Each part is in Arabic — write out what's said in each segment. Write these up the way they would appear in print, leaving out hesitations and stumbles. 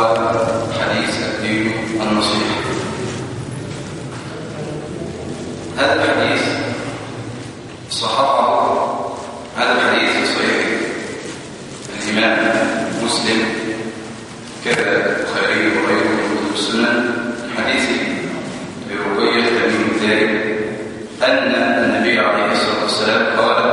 حديث الدين النصيحة. هذا الحديث صححه هذا الحديث في صحيح الإمام مسلم كذا البخاري وغيره من كتب السنن حديث برقية تميم الداري أن النبي عليه الصلاة والسلام قال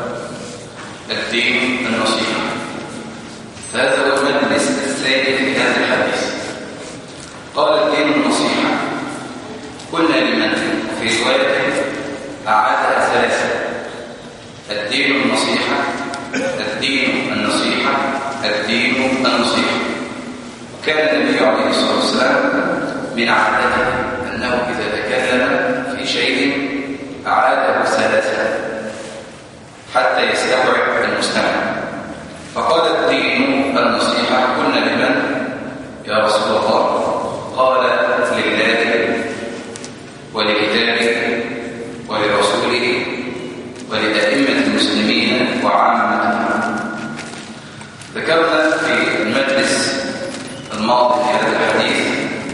الدين النصيحة. فهذا هو المجلس الثاني في هذا الحديث. قال الدين النصيحة. قلنا لمن في رواية أعادها ثلاثة: الدين النصيحة، الدين النصيحة، الدين النصيحة. كان النبي عليه الصلاة والسلام من عادته أنه إذا تكلم في شيء أعاده ثلاثة حتى يستوعب المستمع. فقال الدين النصيحة. قلنا لمن يا رسول الله؟ قال لله ولكتابه ولرسوله ولأئمة المسلمين وعامتهم. ذكرنا في المجلس الماضي في هذا الحديث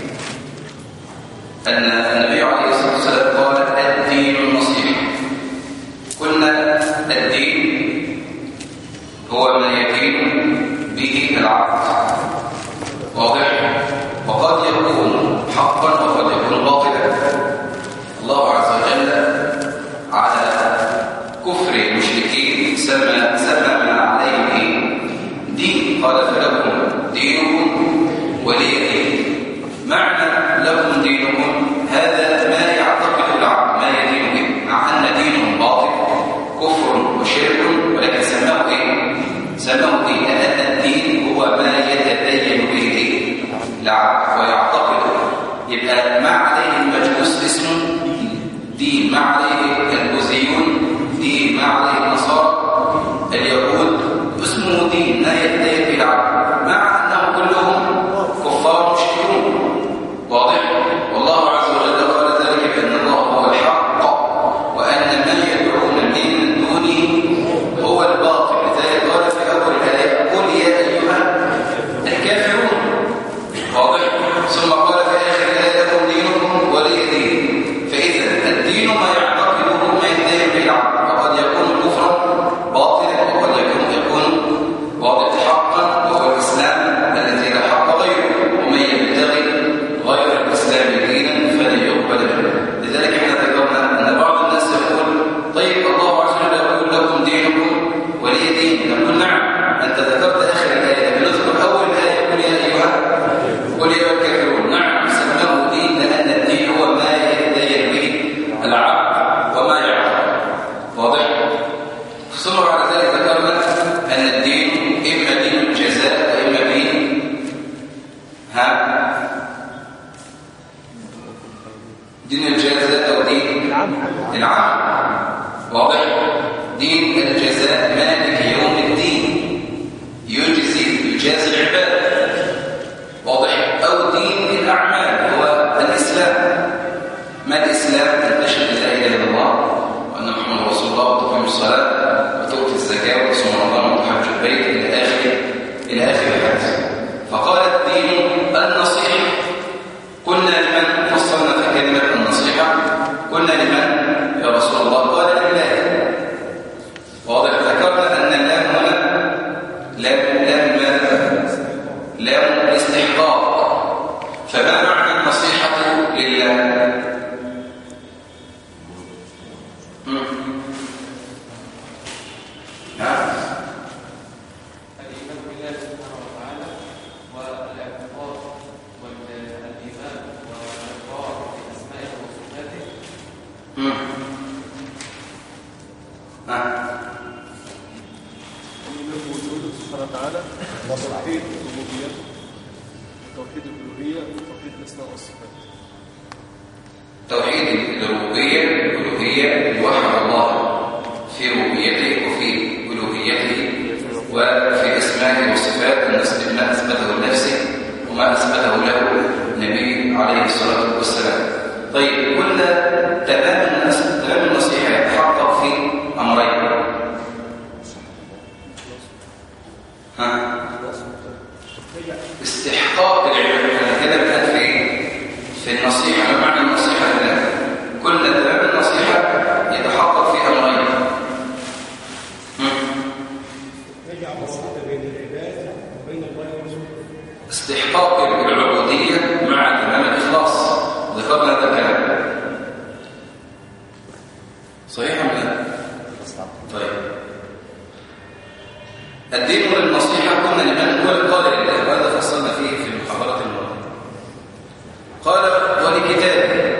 أن النبي عليه الصلاة والسلام قال الدين النصيحة. قلنا الدين هو ما يدين به العبد، واضح؟ وقد يكون حقا وقد يكون باطلا. الله عز وجل على كفر المشركين سمى ما عليه دين. قال فلكم دينكم ولي دين. معنى لكم دينكم هذا ما يعتقد العبد ما يدين به، مع ان دينهم باطل كفر وشرك، ولكن سماه ايه؟ سماه دين، لان الدين هو ما يتدين به العبد ويعتقده. يبقى ما عليه المجوس اسمه دين، ما عليه البوذيون دين، ما عليه النصارى اليهود اسمه دين لا يتدين به العبد، مع انهم كلهم كفار مشركون. واضح؟ والله عز وجل قال ذلك بان الله هو الحق وان من يدعون من دونه هو الباطل. لذلك قال في اول الايه قل يا ايها الكافرون. واضح؟ ثم قال في اخر الايه لكم دينكم ولي دين. فاذا الدين ما يعتقده ما يدين به العبد، وقد يكون كفرا باطلا وقد يكون واضح حقا، وهو الاسلام الذي لا حق غيره، ومن يبتغي غير الاسلام دينا فلن يقبل منه. لذلك احنا ذكرنا ان بعض الناس يقول طيب الله عز وجل يقول لكم دينكم ولي دين. نقول نعم، انت ذكرت اخر الايه، بنذكر اول الايه قل يا ايها الكافرون. نعم سماه دين لان الدين هو ما يتدين به العبد وما يعتقد. واضح؟ ثم بعد ذلك ذكرنا ان الدين اما دين الجزاء واما دين دين الجزاء او دين العمل. واضح؟ دين الجزاء مالك يوم الدين يجازي العباد. واضح؟ او دين الاعمال هو الاسلام. ما الاسلام؟ ان تشهد لا اله الا الله وان محمدا رسول الله وتقيم الصلاه وتؤتي الزكاه وتصوم رمضان وتحج البيت الى اخر الحديث. فقال الدين النصيحه. قلنا لمن فصلنا في كلمه النصيحه؟ قلنا لمن يا رسول الله؟ قال لله. واضح؟ ذكرنا ان اللام هنا لام الاستحقاق. فما معنى النصيحه لله؟ الإيمان بالله سبحانه وتعالى والاعتقاد والإيمان والإقرار بأسمائه وصفاته. الإيمان بوجوده سبحانه وتعالى وتوحيد ربوبيته وتوحيد الألوهية وتوحيد الأسماء والصفات. توحيد الربوبية الألوهية يوحد الله في ربوبيته وفي ألوهيته وفي أسمائه وصفاته، ما أثبته لنفسه وما أثبته له النبي عليه الصلاة والسلام. طيب قلنا تمام النصيحة يتحقق في أمرين. استحقاق العبادة كده بقى في النصيحة. ما معنى النصيحة هنا؟ كل تمام النصيحة يتحقق في أمرين. يجعل الوسط بين العباد وبين الله ورسوله. استحقاق العبودية مع تمام الإخلاص، ذكرنا هذا الكلام صحيح ولا لا؟ طيب الدين والنصيحة كنا لمن قال لله، وهذا فصلنا فيه في المحاضرات الماضية. قال ولكتابه.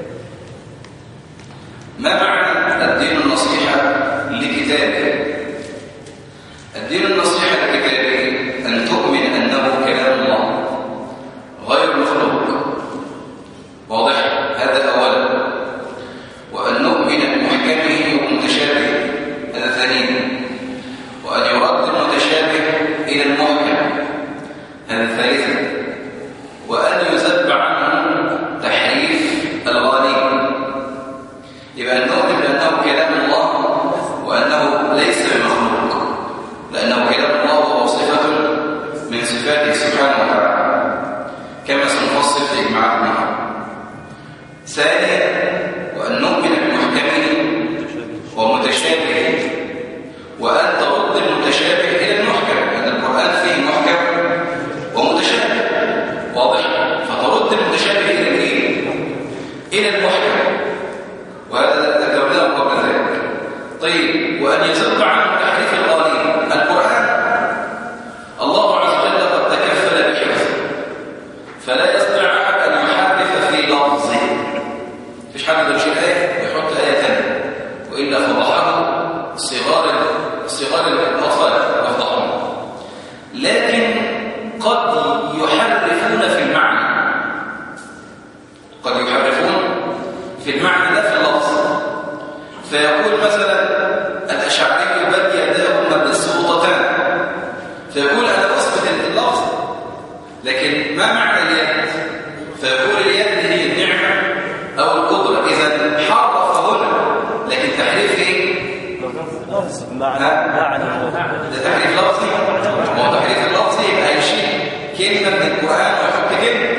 ما معنى الدين النصيحة لكتابه؟ الدين النصيحة لكتابه أن تؤمن أنه كلام الله غير مخلوق، واضح؟ هذا أولا. وأن نؤمن بمحكمه ومتشابهه، هذا ثانيا. وأن يرد المتشابه إلى المحكم، هذا ثالثا. وأن يذب عنه تحريف الغالين. يبقى أن نؤمن بأنه كلام الله وأنه ليس بمخلوق، لأنه كلام الله وهو صفة من صفاته سبحانه وتعالى كما سنفصل في إجماعات معه. ثانيا وأن نؤمن بمحكمه ومتشابهه، وأن ترد المتشابه إلى المحكم، لأن القرآن فيه محكم ومتشابه، واضح؟ فترد المتشابه إلى الإيه؟ إلى المحكم، وهذا ذكرناه قبل ذلك. طيب وأن يزد عنه تحريف الغالين. القرآن الله عز وجل قد تكفل بحفظه، فلا يستطيع أحد أن يحرف في لفظه. مفيش حد يشيل آية ويحط آية ثانية، وإلا فضحه صغار الأطفال يفضحون. لكن قد يحرفون في المعنى، قد يحرفون في المعنى لا في اللفظ. فيقول مثلا الأشعري بل يداه مبسوطتان، فيقول أنا أثبت اللفظ لكن ما معنى اليد؟ فيقول اليد هي النعمة أو القدرة. إذا حرف هنا، لكن تحريف إيه؟ معنى ده تحريف لفظي. ما هو تحريف اللفظي يبقى هيشيل كلمة من القرآن ويحط كلمة،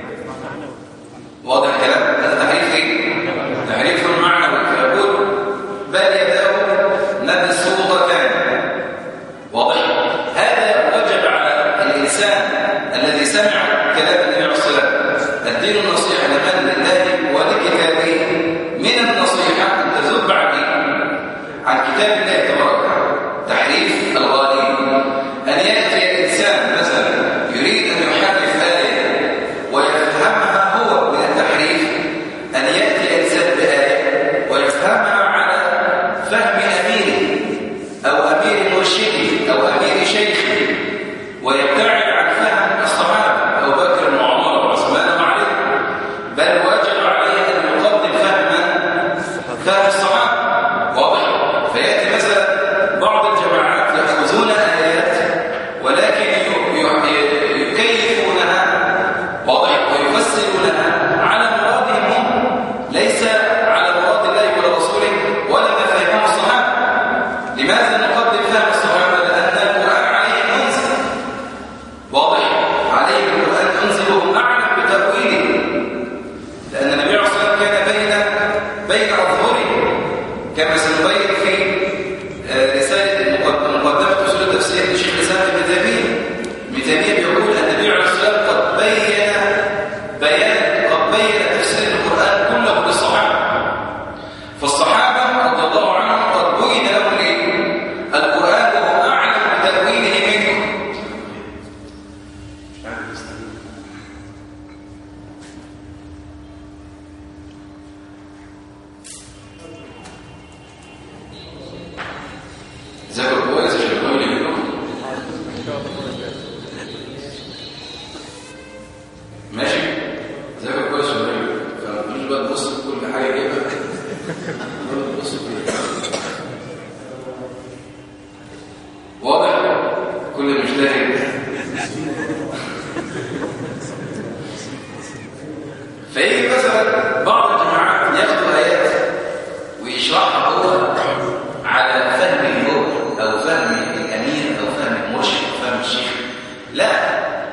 واضح الكلام؟ هذا تحريف إيه؟ تحريف معنوي. فيقول بل يداه مبسوطتان، واضح؟ هذا وجب على الإنسان الذي سمع كلام النبي عليه الصلاة والسلام. الدين النصيحة لمن لله ولكتابه. من النصيحة أن تذب عن كتاب الله تبارك وتعالى تحريف الغالين. أن يأتي الإنسان مثلا يريد أن يحرف آية ويفهمها هو من التحريف، أن يأتي الإنسان بآية ويفهمها على فهم أميره أو أمير مرشده أو أمير شيخه، ويبتعد عن فهم الصحابة أبو بكر وعمر وعثمان وعلي، بل واجب عليه أن يقدم فهم الصحابة، واضح؟ فيأتي مثلا بعض الجماعات يأخذون آيات ولكن يكيفونها، واضح؟ ويفسرونها على مرادهم هم، ليس على مراد الله ولا رسوله ولا ما فهمه الصحابة. لماذا نقدم فهم الصحابة؟ لأن القرآن عليه منزل، واضح؟ عليه القرآن ينزل وهم أعلم بتأويله، لأن النبي عليه الصلاة والسلام كان بين أظهرهم، كما سنبين في رسالة مقدمة أصول التفسير لشيخ الإسلام ابن تيمية. ابن تيمية بيقول أن النبي عليه الصلاة والسلام قد بين تفسير القرآن كله للصحابة. فالصحابة رضي الله عنهم قد بين لهم القرآن وهو أعلم بتأويله منه. ذكر كويس عشان يقول لي ماشي. ذكر كويس ولا فمش بقى تبص في كل حاجه كده، تبص فيها، واضح؟ كل مجتهد. فيجي مثلا بعض الجماعات ياخدوا ايات ويشرحها هو على فهم النور او فهم الامير او فهم المرشد او فهم الشيخ. لا،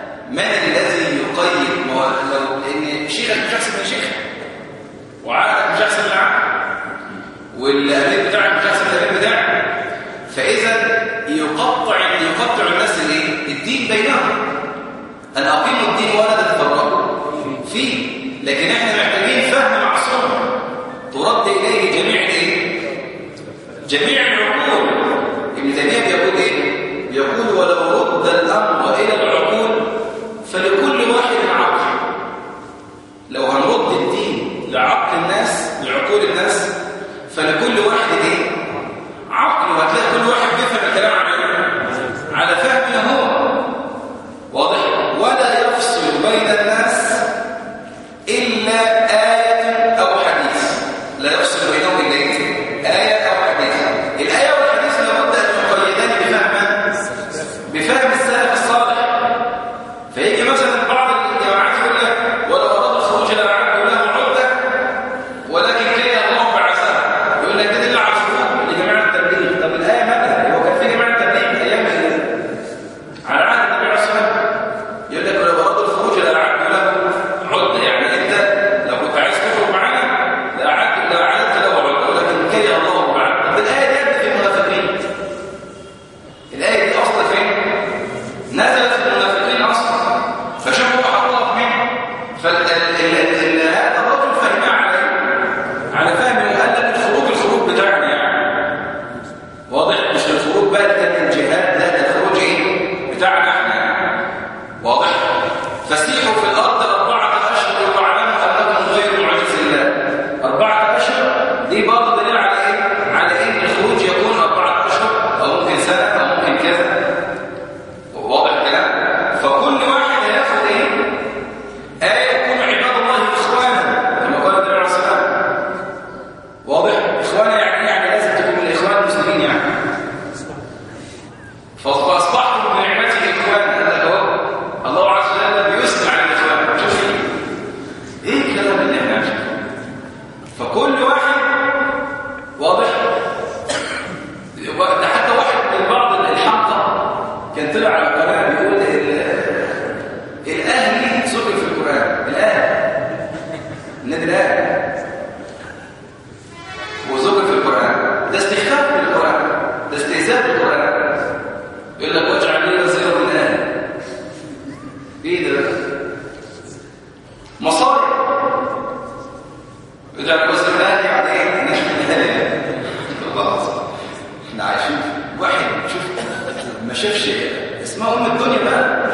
يقطع الناس الدين بينهم، أن أقيموا الدين ولا تتفرقوا فيه. لكن احنا محتاجين فهم معصوم ترد إليه جميع العقول. ابن تيمية بيقول بيقول ولو رد الأمر إلى العقول فلكل واحد عقل. لو هنرد الدين لعقل الناس لعقول الناس فلكل واحد عقل، وهتلاقي كل واحد بيفهم الكلام على فهمه هو، واضح؟ ولا يفصل بين الناس إلا آية أو حديث، لا يفصل بينهم إلا آية أو حديث. الآية والحديث لابد أن يقيدان بفهم السلف الصالح. فيجي مثلا بعض الجماعات يقول لك ولو أراد الخروج لأعدوا له عدة ولكن كره الله بعثها، يقول لك ده على الخروج لجماعة التبليغ. طب الآية متى؟ هو كان في جماعة التبليغ أيام على عهد النبي عليه الصلاة والسلام، يقول لك ولو أرادوا الخروج لأعدوا له عدة، يعني أنت لو كنت عايز تخرج معانا لأعدت له عدة ولكن كره الله بعثها. طب الآية دي في المنافقين، الآية دي أصلا فين؟ نزلت في المنافقين أصلا، فشافوا حطها في مين؟ هذا الرجل فهمها على فهم قال لك الخروج بتاعنا يعني واضح، مش الخروج بقى من الجهاد، لا ده الخروج بتاعنا احنا، واضح؟ فسيحوا في الأرض 4 أشهر واعلموا أنكم غير معجز الله. 4 أشهر دي برضه دليل على إن الخروج يكون 4 أشهر أو ممكن سنة أو ممكن كذا، واضح الكلام؟ فكل واحد هياخد آية يكون عباد الله إخوانا كما قال النبي عليه الصلاة والسلام، واضح؟ إخوانا يعني لازم تكون من الإخوان المسلمين يعني. فأصبحتم بنعمته إخوانا، هذا هو الله عز وجل بيثني على الإخوان. شوف إيه الكلام اللي احنا عايشينه؟ فكل واحد واضح. ده حتى واحد من بعض الحلقة كان طلع على القناة بيقول الأهلي ذكر في القرآن، النادي الأهلي وذكر في القرآن، ده استخفاف بالقرآن، ده استهزاء بالقرآن. يقول لك واجعل لي وزيرا من أهلي. إيه ده؟ مصاري. اجعل وزير من أهلي على إيه؟ نحن من أهلي. الله، احنا عايشين واحد شوف ما شافش اسمها أم الدنيا بقى.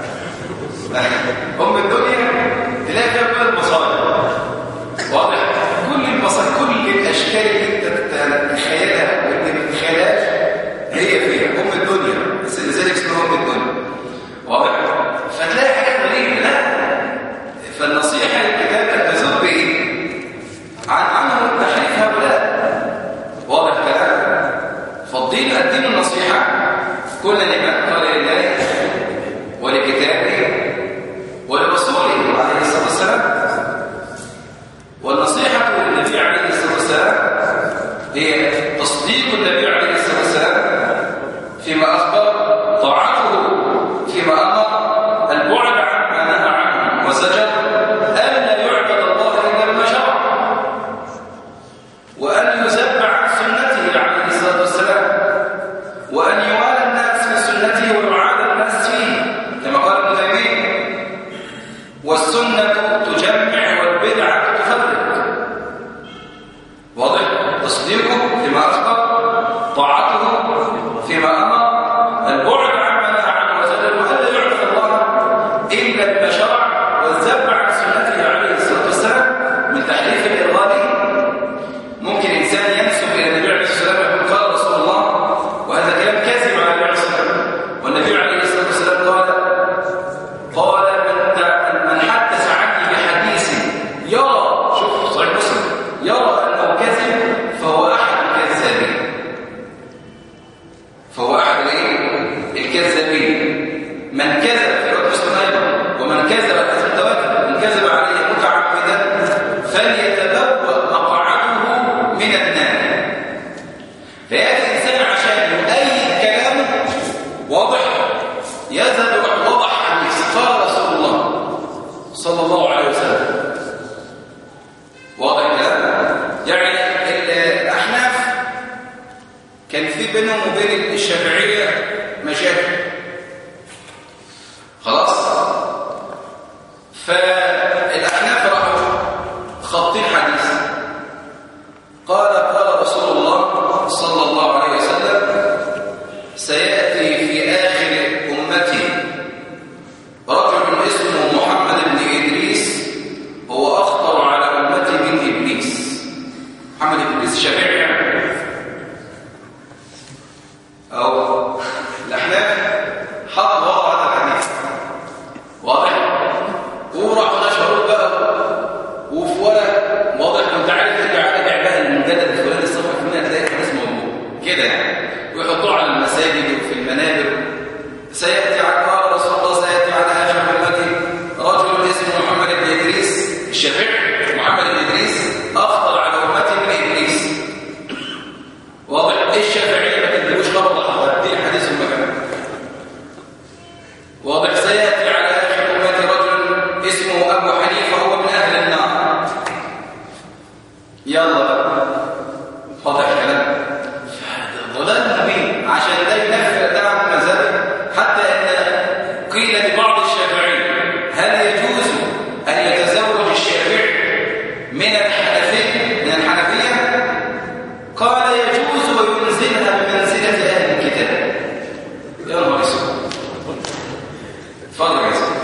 أم الدنيا تلاقي فيها كل المصائب، واضح؟ كل المصائب، كل الأشكال اللي أنت تتخيلها واللي ما تتخيلهاش هي فيها أم الدنيا، بس لذلك اسمها أم الدنيا، واضح؟ فتلاقي حاجات غريبة. لا، فالنصيحة للكتاب أن تزود بإيه؟ عنه تحريف هؤلاء، واضح الكلام؟ فالدين النصيحة كل لمن قال لله ولكتابه ولرسوله عليه الصلاة والسلام. والنصيحة للنبي عليه الصلاة والسلام هي تصديق النبي عليه الصلاة والسلام فيما أخبر، طاعته فيما أمر، البعد عما نهى عنه وزجر، ألا يعبد الله إلا بما شرع، وأن يذب عن سنته عليه الصلاة والسلام، وأن يوالى الناس في سنته ويعاد الناس فيه كما قال ابن تيمية. والسنة تجمع والبدعة تفرق، واضح؟ تصديقه فيما أخبر، طاعته فيما أمر، البعد عما نهى عنه وزجر، وألا يعبد الله إلا بما شرع، والذب عن سنته عليه الصلاة والسلام من تحريف الإرغام. ممكن إنسان ينسب إلى النبي عليه الصلاة والسلام يقول قال رسول الله، وهذا كلام كاذب على النبي عليه الصلاة والسلام. والنبي عليه الصلاة والسلام قال من حدث عنه الشافعية مشاكل. خلاص؟ فالأحناف راحوا خطين حديث قال رسول الله صلى الله عليه وسلم سيأتي في آخر أمتي رجل اسمه محمد بن إدريس هو أخطر على أمتي من إبليس. محمد بن إدريس الشافعي أو الأحناف حط وضع هذا الحديث واضح، وراحوا نشروا بقى وفي ورق واضح. وانت عارف انت عارف بقى المجدد الفلاني الصفحه الفلانيه هتلاقي حديث موجود كده يعني، ويحطوه على المساجد وفي المنابر. سياتي قال رسول الله سياتي على اخر امتي رجل اسمه محمد بن ادريس الشافعي. محمد بن ادريس اخطر على امتي من ابليس. واضح؟ الشافعيه ما تدلوش خبر لحظه دي حديث المكان. واضح؟ سياتي على اخر امتي رجل اسمه ابو حنيفه هو من اهل النار. يلا واضح الكلام. ضلال مبين عشان ده ينفع دعوه المذاهب، حتى ان قيل لبعض الشافعيه هل يجوز ان يتزوج الشافعي من الحنفيه؟ قال يجوز وينزلها بمنزله اهل الكتاب. يا نهار اسود. اتفضل يا سيدي.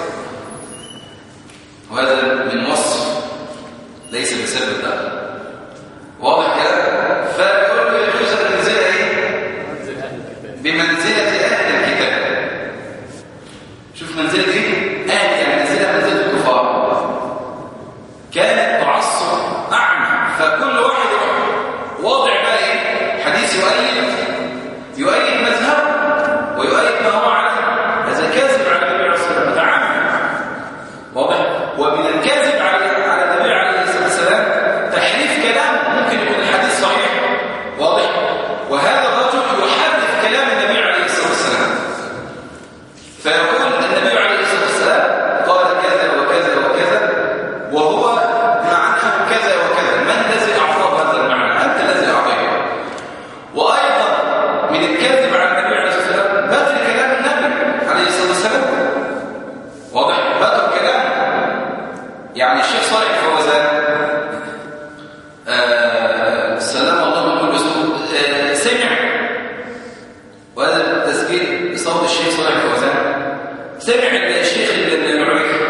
وهذا من وصف ليس بسبب ده. واضح كده؟ فيقول له يجوز المنزله ايه؟ بمنزله اهل الكتاب. شوف منزله ايه؟ اهل يعني منزله الكفار. كانت تعصب اعمى، فكل واحد واضع بقى ايه؟ حديث يؤيد مذهبه ويؤيد ما هو عليه. هذا كاذب على النبي عليه الصلاه والسلام متعمد. واضح؟ ومن الكاذب على النبي عليه الصلاه والسلام تحريف كلام ممكن يكون الحديث صحيح. واضح؟ وهذا الرجل يحرف كلام النبي عليه الصلاه والسلام، فيقول النبي عليه الصلاه والسلام قال كذا وكذا وكذا وهو معناه كذا وكذا. من الذي اعطاه هذا المعنى؟ انت الذي اعطيته. وايضا من الكاذب على النبي عليه الصلاه والسلام بدل كلام النبي عليه الصلاه والسلام. واضح؟ بدل كلام يعني الشيخ صالح الفوزان سلام الله من كل اسمه سمع، وهذا تسجيل بصوت الشيخ صالح الفوزان. سمع الشيخ العريفي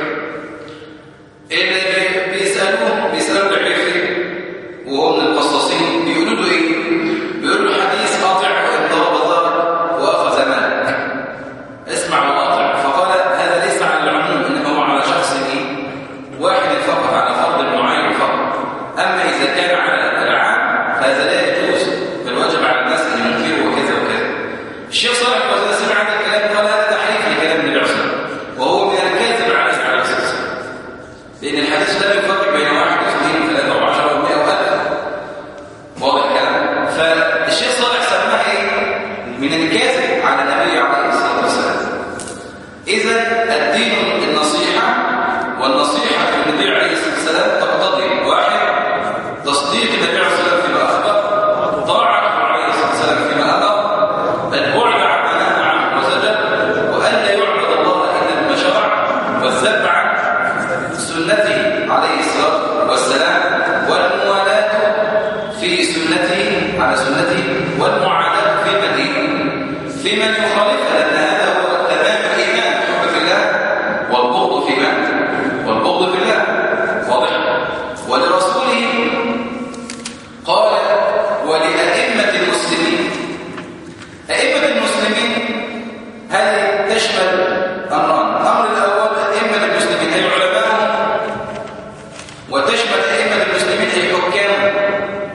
اللي بيسألوه العريفي وهو من القصاصين، بيقولوا له ايه؟ بيقولوا له حديث قاطع وان ضرب ضرب واخذ مالك اسمع وقاطع. فقال هذا ليس على العموم، انما هو على شخص ايه؟ واحد فقط، على فرد معين فقط. اما اذا كان على العام فهذا لا يجوز، بل واجب على الناس ان ينكروا وكذا وكذا. الشيخ صالح الفوزان سمع هذا الكلام قال هذا تحريف لكلام النبي عليه الصلاه والسلام، وهو من الكاذب على الصلاه والسلام، لان الحديث لا يفرق بين واحد واثنين وثلاثه وعشره ومئة والف. واضح الكلام؟ فالشيخ صالح سماها ايه؟ من الكاذب على النبي عليه الصلاه والسلام. اذا الدين النصيحه، والنصيحه في النبي عليه الصلاه والسلام تقتضي واحد تصديق النبي عليه الصلاه والسلام فيما اخبر، طاعته عليه الصلاه والسلام فيما امر، البعد عما نهى عنه وزجر، وان لا يعبد الله الا بما شرع، والذب عن سنته عليه الصلاه والسلام، والموالاه في سنته على سنته، والمعاداه في من يخالفها، لان هذا هو تمام الايمان، الحب في الله والبغض في الله. واضح؟ ولرسوله قال ولأئمة المسلمين. أئمة المسلمين هل تشمل أمران؟ الأمر الأول أئمة المسلمين أي علماءهم، وتشمل أئمة المسلمين أي حكامهم.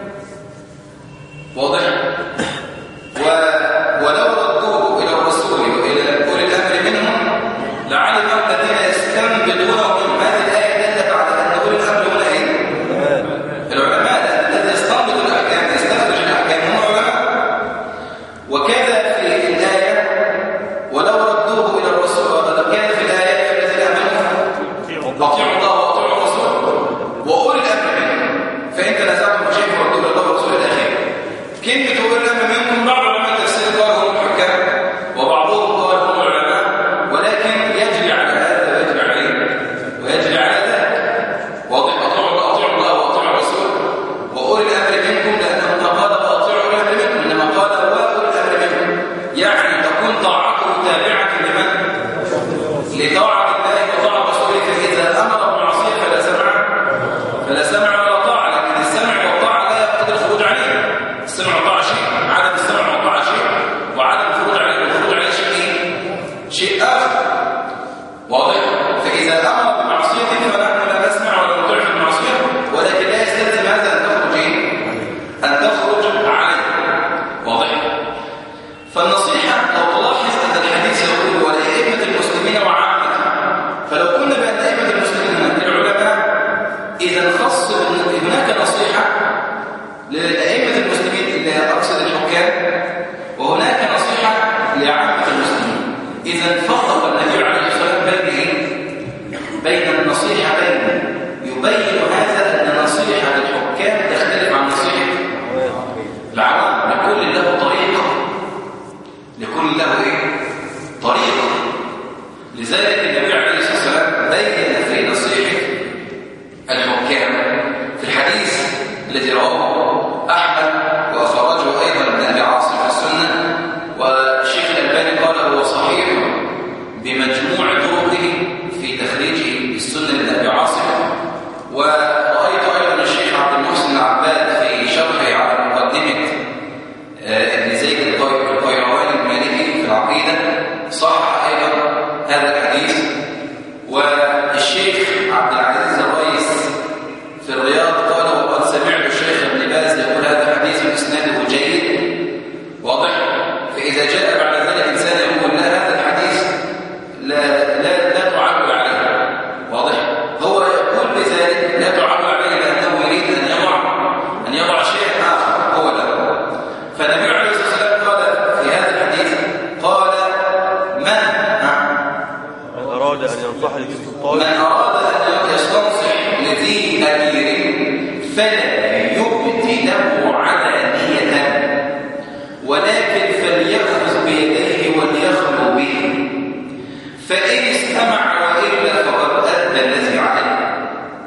واضح؟ ولو ردوه إلى الرسول وإلى أولي الأمر منهم لعلم الذين يستنبطونه من هذه الآية دلت على أن أولي الأمر هنا إيه؟ العلماء، الذي يستنبط الأحكام يستخرج الأحكام هم علماء. وكذا في الآية ولو ردوه إلى الرسول فتكون طاعته تابعة لمن؟ لطاعة الله وطاعة رسوله. فإذا أمر بالمعصية فلا سمع ولا طاعة. لكن السمع والطاعة لا يقتضي الخروج عليه. السمع والطاعة شيء، عدم السمع والطاعة شيء، وعدم الخروج عليه والخروج عليه شيء آخر. واضح؟ فإذا أمر بالمعصية فنحن لا نسمع ولا نطيع في المعصية، ولكن لا يستلزم هذا أن تخرج عليه. واضح؟ فالنصيحة لو تلاحظ أن الحديث يقول ولأئمة المسلمين وعامتهم، فلو قلنا بأن أئمة المسلمين العلماء إذا خص هناك نصيحة لأئمة المسلمين اللي أقصد الحكام، وهناك نصيحة لعامة المسلمين. إذا فرق النبي عليه الصلاة والسلام بين النصيحتين، يبين هذا أن نصيحة الحكام تختلف عن نصيحة العوام. لكل له طريقة، لكل له طريقة. لذلك النبي عليه الصلاة والسلام بين في نصيحة الحكام في الحديث الذي رواه أحمد وأخرجه أيضا ابن أبي عاصم في السنة، والشيخ الألباني قال هو صحيح بمجموع طرقه في تخريجه السنة لابن أبي عاصم. ورأيت أيضا الشيخ عبد المحسن العباد في شرحه على مقدمة ابن زيد القيرواني المالكي في العقيدة صح أيضا هذا الحديث. والشيخ عبد العزيز الرئيس في الرياض قال وقد سمعت الشيخ ابن باز يقول هذا حديث إسناده جيد. واضح؟ فإذا جاء بعد ذلك إنسان يقول لا هذا الحديث لا تعول عليه. واضح؟ هو يقول بذلك لا تعول عليه لأنه يريد أن يضع شيء آخر هو له. فالنبي عليه الصلاة والسلام قال في هذا الحديث قال من أراد أن ينصح لذي سلطان، من أراد أن يستنصح لذي أمير فلا يبدي له علانية، ولكن فليأخذ بيديه وليخلو به، فإن استمع وإلا فقد أدى الذي عليه.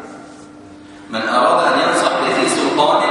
من أراد أن ينصح لذي سلطان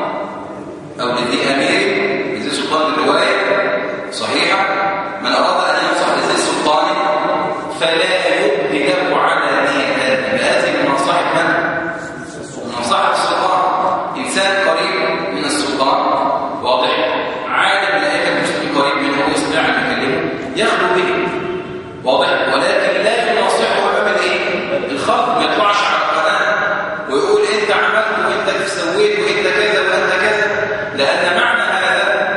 أو لذي أمير، لذي سلطان الرواية صحيحة، من أراد أن ينصح لذي سلطان فلا يبدي له علانية. هذه من مصلحة من؟ من مصلحة السلطان. إنسان قريب من السلطان، واضح، عالم الأئمة المسلمين قريب منه يستطيع أن يكلمه يخلو به، واضح، ولكن لا ينصحه أمام الخلق. ما يطلعش على القناة ويقول أنت عملت وأنت سويت وأنت كذا وأنت كذا، لأن معنى هذا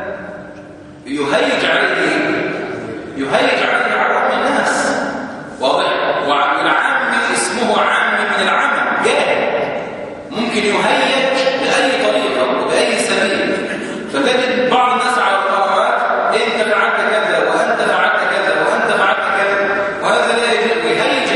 يهيج عليه عوام الناس. واضح؟ والعام اسمه عام من العمى، جاهل، ممكن يهيج بأي طريقة وبأي سبيل. فتجد بعض الناس على القنوات أنت فعلت كذا وأنت فعلت كذا وأنت فعلت كذا، وهذا لا يجوز،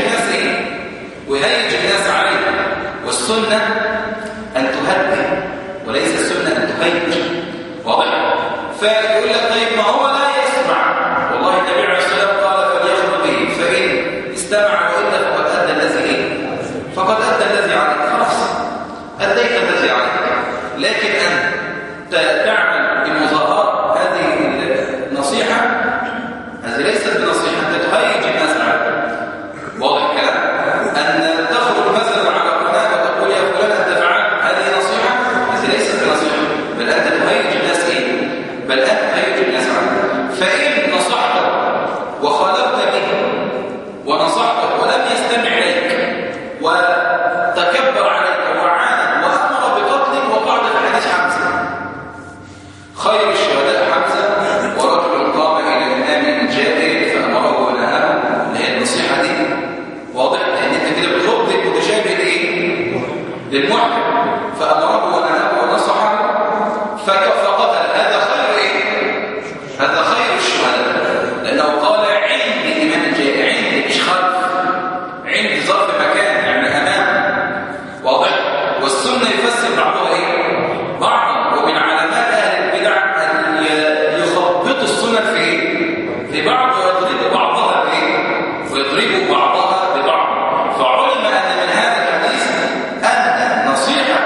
ويهيج الناس عليه. والسنة أن تهدي وليس السنة أن تهيج. واضح؟ فيقول لك طيب ما هو لا يسمع، والله النبي عليه الصلاة والسلام قال فليخرج به، فإن استمع وإلا فقد أدى الذي عليك. خلاص أديت الذي عليك. لكن أن تعمل بمظاهرة هذه النصيحة، هذه ليست بنصيحة، أنت تهيج الناس عليك. واضح الكلام؟ أن تخرج مثلا على قناة وتقول يا فلان أنت فعلت، هذه نصيحة، هذه ليست بنصيحة، بل أنت تهيج الناس بل أنت تهيج الناس عليك. فإن نصحته وخالفت به ونصحته ولم يستمع إليك وتكبر عليك وعاند وأمر بقتلك، وقعد في حديث حمزة خير الشهداء حمزة، ورجل قام إلى الإمام الجائر فأمره ونهاه، اللي هي النصيحة دي. واضح؟ لأن أنت كده بترد المتشابه للمحكم، فأمره ونهاه ونصحه فقتل. هذا خير هذا خير الشهداء، لأنه قال عند الإمام الجائر، عند مش خلف، عند ظرف مكان يعني أمام. واضح؟ والسنة يفسر بعضها بعضا. ومن علامات أهل البدع أن يخبطوا السنة في بعض ويضربوا بعضها ويضربوا بعضها ببعض. فعلم أن من هذا الحديث أن نصيحة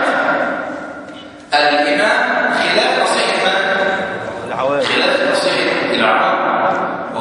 الإمام خلاف نصيحة من؟ العوام. خلاف نصيحة العوام.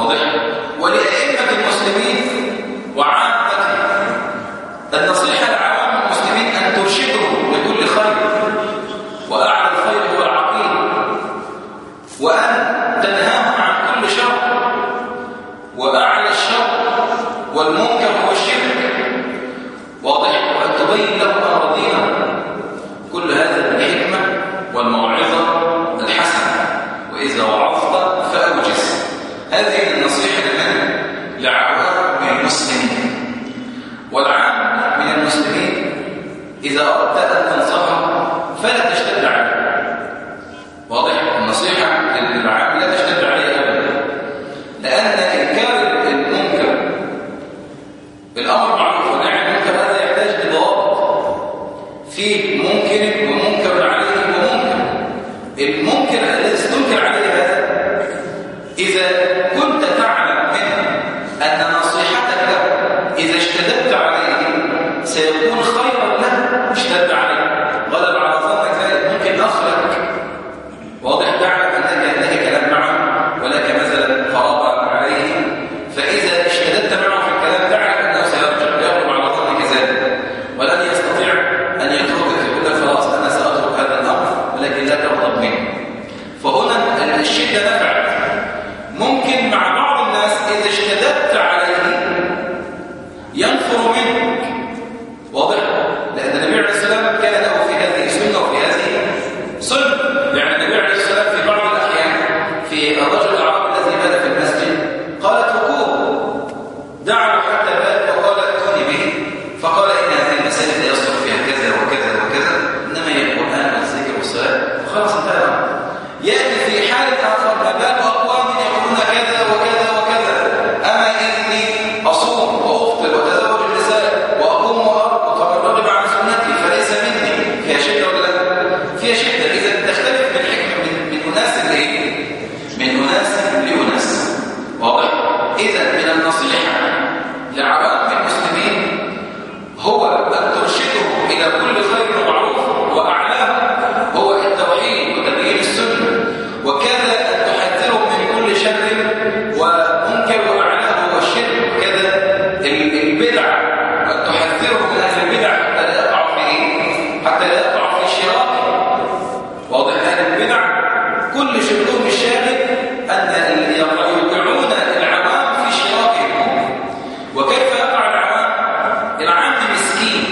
إذا اشتددت عليه ينفر منك. واضح؟ لأن النبي عليه السلام كان له في هذه سنة وفي هذه سنة. يعني النبي عليه السلام في بعض الأحيان في الرجل الأعرابي الذي بات في المسجد قال اتركوه، دعوا حتى بات وقال ائتوني به، فقال إن هذه المساجد لا يصلح فيها كذا وكذا وكذا، إنما هي القرآن والذكر والصلاة، وخلاص انتهى. يأتي في حال آخر باب أقوام يقولون كذا وكذا وكذا، أما إني أصوم وأفطر وأتزوج النساء وأقوم وأرقد فمن رغب عن سنتي فليس مني، فيها شدة ولا لا؟ فيها شدة. إذا تختلف من حكمة من أناس لإيه؟ من أناس لأناس. واضح؟ إذا من النصيحة لعوام المسلمين هو أن ترشدهم إلى كل خير ومعروف، وأعلاه هو التوحيد وتبيين السنة، وكذا أن تحذرهم من كل شر ومنكر، وأعلاه هو الشرك، وكذا البدع، وأن تحذرهم من أهل البدع حتى لا يقعوا في إيه؟ حتى لا يقعوا في الشراك. واضح؟ أهل البدع كل شغلهم الشاغل أن يوقعون العوام في شراكهم. وكيف يقع العوام؟ العام مسكين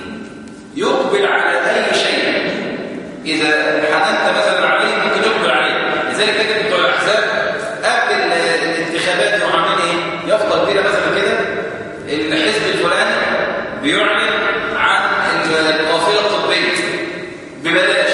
يقبل على أي شيء، إذا حننت مثلا عليه ممكن يقبل عليه. لذلك تجد بتوع الأحزاب قبل الانتخابات يروحوا عاملين إيه؟ يفضل كده مثلا كده الحزب الفلاني بيعلن عن القافلة الطبية ببلاش،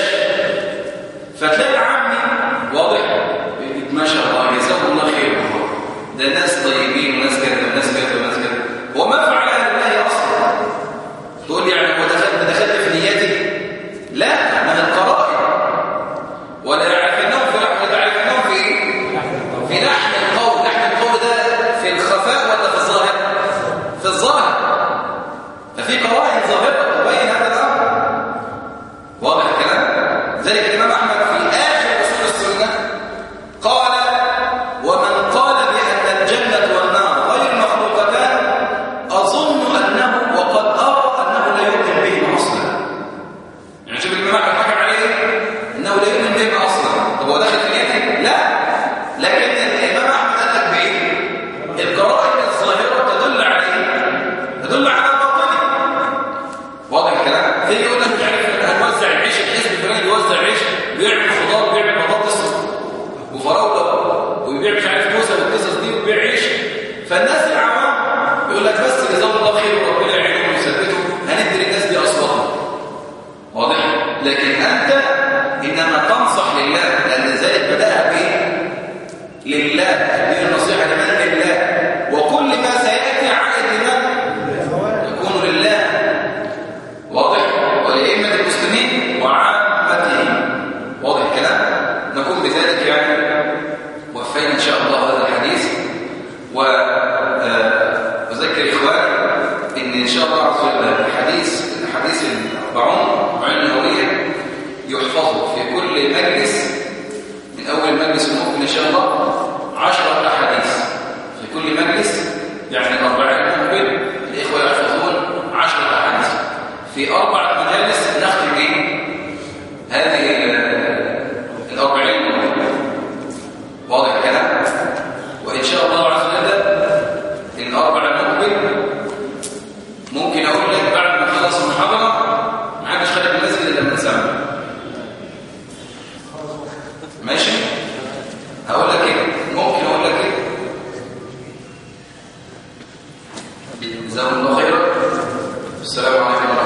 فتلاقي عامي واضح ما شاء الله جزاهم الله خير، ده ناس طيبين وناس كذا وناس كذا وناس كذا، وما فعلها لله اصلا. تقول لي يعني هو دخلت في نيتي؟ لا، ما هي القرائن. ولا يعرفنهم في ايه؟ في لحن القول. لحن القول ده في الخفاء ولا في الظاهر؟ في الظاهر. ففي قرائن ظاهره تبين هذا الامر. واضح الكلام؟ ذلك الامام احمد في اخر اصول السنه قال: ومن قال بان الجنه والنار غير مخلوقتان اظن انه وقد ارى انه لا يؤمن بهما اصلا. يعني شوف الامام احمد حكم عليه انه لا يؤمن بهما اصلا. طب هو داخل في نيته؟ لا، لكن الامام احمد قال لك بايه؟ القرائن الظاهره تدل على باطنه. واضح الكلام؟ زي يقول لك مش عارف هنوزع العيش، الحزب الفلاني بيوزع عيش، بيعمل خضار وبيعمل بطاطس وفراوله وبيبيع مش عارف موزه والقصص دي وبيبيع عيش. فالناس العوام يقول لك بس جزاهم الله خير وربنا يعينهم ويثبتهم، هندي للناس دي اصلها. واضح؟ لكن انت انما تنصح لله، لان ذلك بداها بايه؟ لله. هذه النصيحه لمن؟ لله. وكل ما سياتي عائد لمن؟ يكون لله. واضح؟ ولأئمة المسلمين وعامتهم. واضح الكلام؟ نكون بذلك يعني وفينا إن شاء الله هذا الحديث. وأذكر إخواني إن شاء الله عز وجل الحديث 40 النووية يحفظه في كل مجلس، من أول مجلس المقبل إن شاء الله 10 أحاديث في كل مجلس، يعني 40 المقبل الإخوة يحفظون 10 أحاديث في 4 مجالس نختم ايه؟ هذه 40. واضح الكلام؟ وإن شاء الله عز وجل الأربع المقبل ممكن أقول لك بعد ما خلص المحاضرة ما حدش خارج المسجد إلا من سامع. ماشي؟ هقول لك كده، ممكن أقول لك كده. جزاكم الله خيرا. السلام عليكم.